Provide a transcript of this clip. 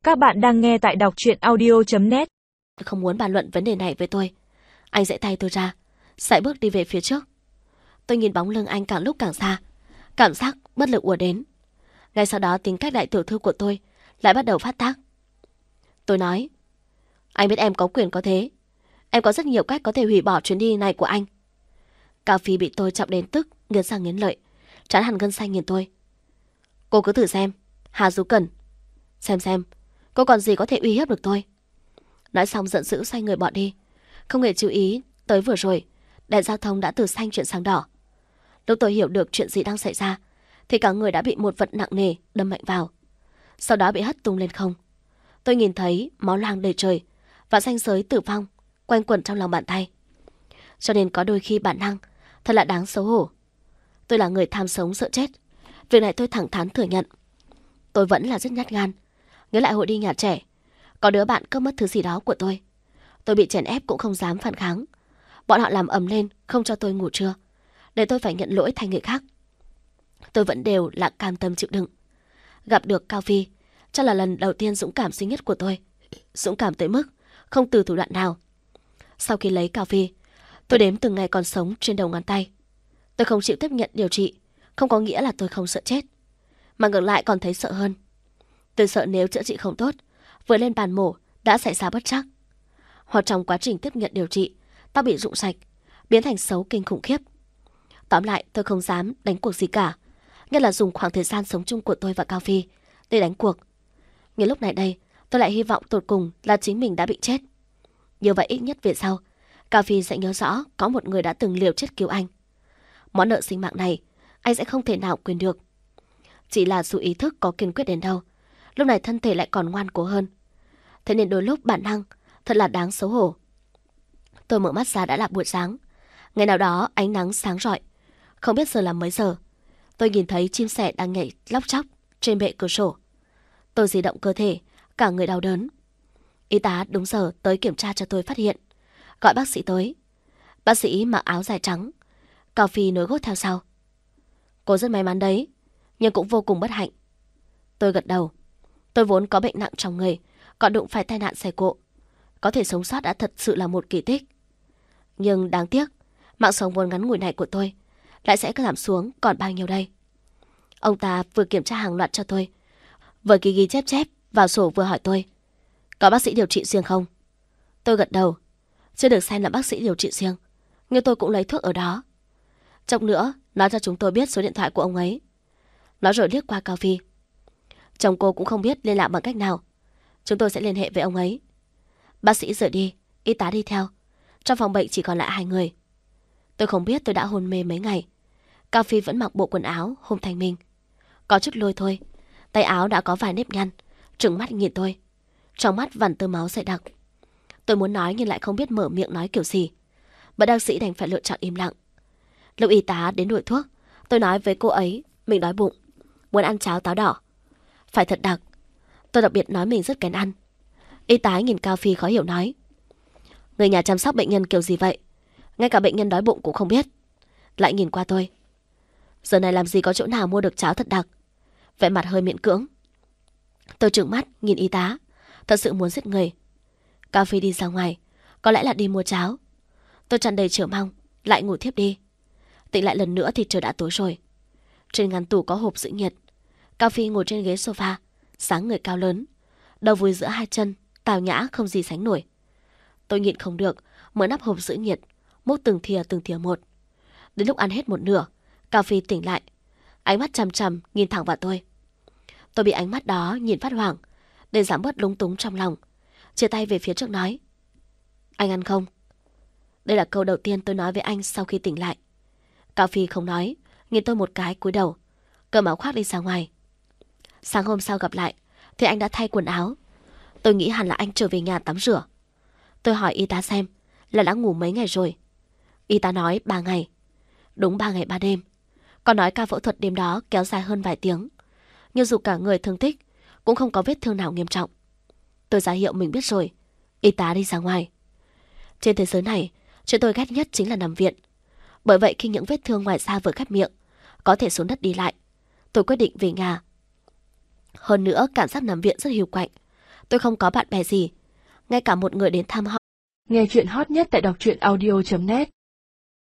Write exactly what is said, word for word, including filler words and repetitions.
Các bạn đang nghe tại đọc truyện audio chấm net. Không muốn bàn luận vấn đề này với tôi. Anh giãy tay tôi ra, sải bước đi về phía trước. Tôi nhìn bóng lưng anh càng lúc càng xa, cảm giác bất lực ùa đến. Ngay sau đó tính cách đại tiểu thư của tôi lại bắt đầu phát tác. Tôi nói, anh biết em có quyền có thế, em có rất nhiều cách có thể hủy bỏ chuyến đi này của anh. Cao Phi bị tôi chọc đến tức, nghiến răng nghiến lợi, trán hằn gân xanh nhìn tôi. Cô cứ thử xem, Hà Du Cần, xem xem cô còn gì có thể uy hiếp được tôi. Nói xong giận dữ xoay người bỏ đi, không hề chú ý tới vừa rồi đèn giao thông đã từ xanh chuyển sang đỏ. Lúc tôi hiểu được chuyện gì đang xảy ra thì cả người đã bị một vật nặng nề đâm mạnh vào, sau đó bị hất tung lên không. Tôi nhìn thấy máu loang đầy trời và ranh giới tử vong quanh quẩn trong lòng bàn tay. Cho nên có đôi khi bản năng thật là đáng xấu hổ. Tôi là người tham sống sợ chết, việc này tôi thẳng thắn thừa nhận. Tôi vẫn là rất nhát gan. Nhớ lại hội đi nhà trẻ, có đứa bạn cướp mất thứ gì đó của tôi. Tôi bị chèn ép cũng không dám phản kháng. Bọn họ làm ầm lên không cho tôi ngủ trưa, để tôi phải nhận lỗi thay người khác. Tôi vẫn đều là cam tâm chịu đựng. Gặp được Cao Phi chắc là lần đầu tiên dũng cảm duy nhất của tôi. Dũng cảm tới mức không từ thủ đoạn nào. Sau khi lấy Cao Phi, tôi đếm từng ngày còn sống trên đầu ngón tay. Tôi không chịu tiếp nhận điều trị không có nghĩa là tôi không sợ chết, mà ngược lại còn thấy sợ hơn. Tôi sợ nếu chữa trị không tốt, vừa lên bàn mổ đã xảy ra bất trắc, hoặc trong quá trình tiếp nhận điều trị tao bị rụng sạch, biến thành xấu kinh khủng khiếp. Tóm lại tôi không dám đánh cuộc gì cả, nhất là dùng khoảng thời gian sống chung của tôi và Cao Phi để đánh cuộc. Nhưng lúc này đây tôi lại hy vọng tột cùng là chính mình đã bị chết. Như vậy ít nhất về sau Cao Phi sẽ nhớ rõ có một người đã từng liều chết cứu anh. Món nợ sinh mạng này anh sẽ không thể nào quên được. Chỉ là dù ý thức có kiên quyết đến đâu, lúc này thân thể lại còn ngoan cố hơn. Thế nên đôi lúc bản năng thật là đáng xấu hổ. Tôi mở mắt ra đã là buổi sáng. Ngày nào đó ánh nắng sáng rọi, không biết giờ là mấy giờ. Tôi nhìn thấy chim sẻ đang nhảy lóc chóc trên bệ cửa sổ. Tôi di động cơ thể, cả người đau đớn. Y tá đúng giờ tới kiểm tra cho tôi phát hiện, gọi bác sĩ tới. Bác sĩ mặc áo dài trắng, Cao Phi nối gót theo sau. Cô rất may mắn đấy, nhưng cũng vô cùng bất hạnh. Tôi gật đầu. Tôi vốn có bệnh nặng trong người, còn đụng phải tai nạn xe cộ. Có thể sống sót đã thật sự là một kỳ tích. Nhưng đáng tiếc, mạng sống vốn ngắn ngủi này của tôi lại sẽ giảm xuống còn bao nhiêu đây. Ông ta vừa kiểm tra hàng loạt cho tôi, vừa ghi ghi chép chép vào sổ vừa hỏi tôi, có bác sĩ điều trị riêng không? Tôi gật đầu. Chưa được xem là bác sĩ điều trị riêng, nhưng tôi cũng lấy thuốc ở đó. Chốc nữa nói cho chúng tôi biết số điện thoại của ông ấy. Nói rồi liếc qua Cao Phi. Chồng cô cũng không biết liên lạc bằng cách nào, chúng tôi sẽ liên hệ với ông ấy. Bác sĩ rời đi, y tá đi theo. Trong phòng bệnh chỉ còn lại hai người. Tôi không biết tôi đã hôn mê mấy ngày. Cao Phi vẫn mặc bộ quần áo hôm thanh minh, có chút lôi thôi, tay áo đã có vài nếp nhăn, trừng mắt nhìn tôi, trong mắt vằn tơ máu dày đặc. Tôi muốn nói nhưng lại không biết mở miệng nói kiểu gì, bất đắc dĩ đành phải lựa chọn im lặng. Lúc y tá đến đổi thuốc, tôi nói với cô ấy mình đói bụng, muốn ăn cháo táo đỏ, phải thật đặc. Tôi đặc biệt nói mình rất kén ăn. Y tá nhìn Cao Phi khó hiểu nói, người nhà chăm sóc bệnh nhân kiểu gì vậy, ngay cả bệnh nhân đói bụng cũng không biết. Lại nhìn qua tôi, giờ này làm gì có chỗ nào mua được cháo thật đặc, vẻ mặt hơi miễn cưỡng. Tôi trừng mắt nhìn y tá, thật sự muốn giết người. Cao Phi đi ra ngoài, có lẽ là đi mua cháo. Tôi tràn đầy chờ mong, lại ngủ thiếp đi. Tỉnh lại lần nữa thì trời đã tối rồi. Trên ngăn tủ có hộp giữ nhiệt. Cao Phi ngồi trên ghế sofa, dáng người cao lớn, đầu vùi giữa hai chân, tào nhã không gì sánh nổi. Tôi nhịn không được, mở nắp hộp giữ nhiệt, múc từng thìa từng thìa một. Đến lúc ăn hết một nửa, Cao Phi tỉnh lại, ánh mắt chằm chằm nhìn thẳng vào tôi. Tôi bị ánh mắt đó nhìn phát hoảng, để giảm bớt lúng túng trong lòng, chia tay về phía trước nói, anh ăn không? Đây là câu đầu tiên tôi nói với anh sau khi tỉnh lại. Cao Phi không nói, nhìn tôi một cái cúi đầu, cầm áo khoác đi ra ngoài. Sáng hôm sau gặp lại thì anh đã thay quần áo. Tôi nghĩ hẳn là anh trở về nhà tắm rửa. Tôi hỏi y tá xem là đã ngủ mấy ngày rồi. Y tá nói ba ngày. Đúng ba ngày ba đêm. Còn nói ca phẫu thuật đêm đó kéo dài hơn vài tiếng, nhưng dù cả người thương tích cũng không có vết thương nào nghiêm trọng. Tôi ra hiệu mình biết rồi. Y tá đi ra ngoài. Trên thế giới này, chuyện tôi ghét nhất chính là nằm viện. Bởi vậy khi những vết thương ngoài da vừa khép miệng, có thể xuống đất đi lại, tôi quyết định về nhà. Hơn nữa cảm giác nằm viện rất hiu quạnh. Tôi không có bạn bè gì, ngay cả một người đến thăm họ. Nghe chuyện hot nhất tại đọc truyện audio chấm net.